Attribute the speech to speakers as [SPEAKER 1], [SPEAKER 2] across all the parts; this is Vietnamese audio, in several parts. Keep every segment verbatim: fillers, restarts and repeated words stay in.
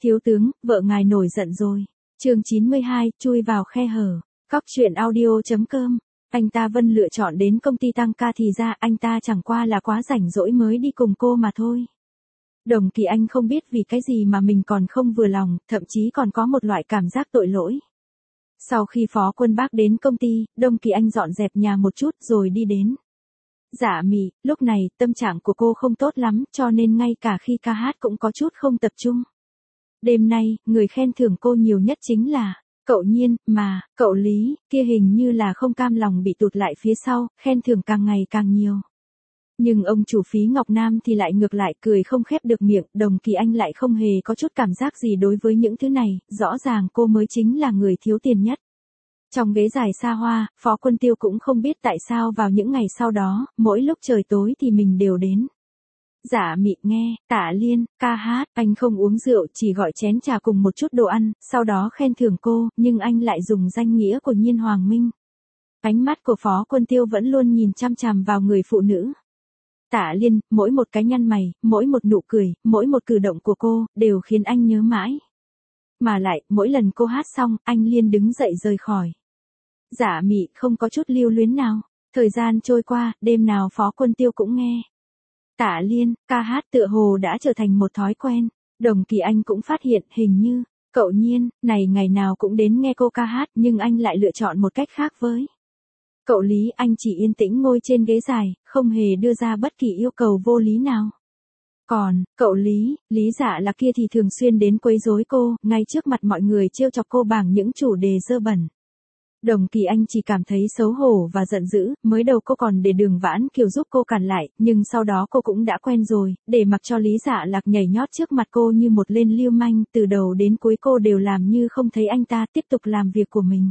[SPEAKER 1] Thiếu tướng, vợ ngài nổi giận rồi. Chương chín mươi hai, chui vào khe hở. Cóc truyện audio chấm com. Anh ta Vân lựa chọn đến công ty tăng ca thì ra anh ta chẳng qua là quá rảnh rỗi mới đi cùng cô mà thôi. Đồng Kỳ Anh không biết vì cái gì mà mình còn không vừa lòng, thậm chí còn có một loại cảm giác tội lỗi. Sau khi Phó Quân Bác đến công ty, Đồng Kỳ Anh dọn dẹp nhà một chút rồi đi đến. Dạ Mị, lúc này tâm trạng của cô không tốt lắm cho nên ngay cả khi ca hát cũng có chút không tập trung. Đêm nay, người khen thưởng cô nhiều nhất chính là cậu Nhiên, mà cậu Lý, kia hình như là không cam lòng bị tụt lại phía sau, khen thưởng càng ngày càng nhiều. Nhưng ông chủ Phí Ngọc Nam thì lại ngược lại cười không khép được miệng, Đồng Kỳ Anh lại không hề có chút cảm giác gì đối với những thứ này, rõ ràng cô mới chính là người thiếu tiền nhất. Trong ghế dài xa hoa, Phó Quân Tiêu cũng không biết tại sao vào những ngày sau đó, mỗi lúc trời tối thì mình đều đến. Dạ Mị nghe, Tạ Liên, ca hát, anh không uống rượu, chỉ gọi chén trà cùng một chút đồ ăn, sau đó khen thưởng cô, nhưng anh lại dùng danh nghĩa của Nhiên Hoàng Minh. Ánh mắt của Phó Quân Tiêu vẫn luôn nhìn chăm chằm vào người phụ nữ. Tạ Liên, mỗi một cái nhăn mày, mỗi một nụ cười, mỗi một cử động của cô, đều khiến anh nhớ mãi. Mà lại, mỗi lần cô hát xong, anh liền đứng dậy rời khỏi. Dạ Mị không có chút lưu luyến nào. Thời gian trôi qua, đêm nào Phó Quân Tiêu cũng nghe. Tạ Liên, ca hát tựa hồ đã trở thành một thói quen. Đồng Kỳ Anh cũng phát hiện hình như, cậu Nhiên, này ngày nào cũng đến nghe cô ca hát nhưng anh lại lựa chọn một cách khác với. Cậu Lý anh chỉ yên tĩnh ngồi trên ghế dài, không hề đưa ra bất kỳ yêu cầu vô lý nào. Còn, cậu Lý, Lý Dạ là kia thì thường xuyên đến quấy rối cô, ngay trước mặt mọi người trêu chọc cô bằng những chủ đề dơ bẩn. Đồng Kỳ Anh chỉ cảm thấy xấu hổ và giận dữ, mới đầu cô còn để Đường Vãn Kiều giúp cô cản lại, nhưng sau đó cô cũng đã quen rồi, để mặc cho Lý Dạ Lạc nhảy nhót trước mặt cô như một tên lưu manh, từ đầu đến cuối cô đều làm như không thấy anh ta, tiếp tục làm việc của mình.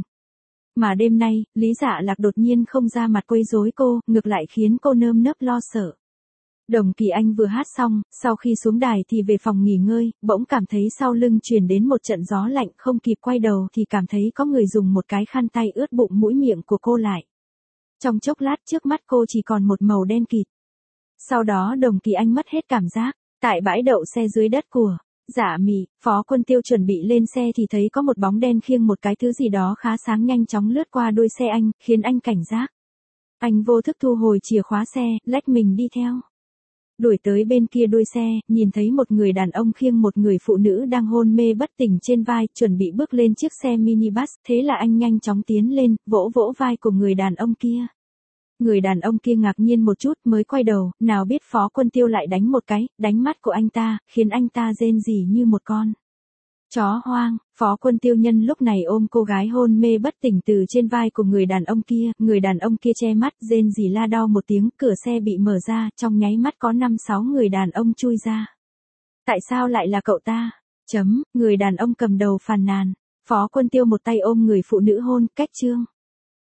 [SPEAKER 1] Mà đêm nay, Lý Dạ Lạc đột nhiên không ra mặt quấy rối cô, ngược lại khiến cô nơm nớp lo sợ. Đồng Kỳ Anh vừa hát xong, sau khi xuống đài thì về phòng nghỉ ngơi, bỗng cảm thấy sau lưng truyền đến một trận gió lạnh, không kịp quay đầu thì cảm thấy có người dùng một cái khăn tay ướt bụng mũi miệng của cô lại. Trong chốc lát trước mắt cô chỉ còn một màu đen kịt. Sau đó Đồng Kỳ Anh mất hết cảm giác, tại bãi đậu xe dưới đất của Dạ Mị, Phó Quân Tiêu chuẩn bị lên xe thì thấy có một bóng đen khiêng một cái thứ gì đó khá sáng nhanh chóng lướt qua đuôi xe anh, khiến anh cảnh giác. Anh vô thức thu hồi chìa khóa xe, lách mình đi theo. Đuổi tới bên kia đuôi xe, nhìn thấy một người đàn ông khiêng một người phụ nữ đang hôn mê bất tỉnh trên vai, chuẩn bị bước lên chiếc xe minibus, thế là anh nhanh chóng tiến lên, vỗ vỗ vai của người đàn ông kia. Người đàn ông kia ngạc nhiên một chút mới quay đầu, nào biết Phó Quân Tiêu lại đánh một cái, đánh mắt của anh ta, khiến anh ta rên rỉ như một con chó hoang. Phó Quân Tiêu nhân lúc này ôm cô gái hôn mê bất tỉnh từ trên vai của người đàn ông kia, người đàn ông kia che mắt rên rỉ la đau một tiếng, cửa xe bị mở ra, trong nháy mắt có năm sáu người đàn ông chui ra. Tại sao lại là cậu ta? Chấm, người đàn ông cầm đầu phàn nàn. Phó Quân Tiêu một tay ôm người phụ nữ hôn, cách chương.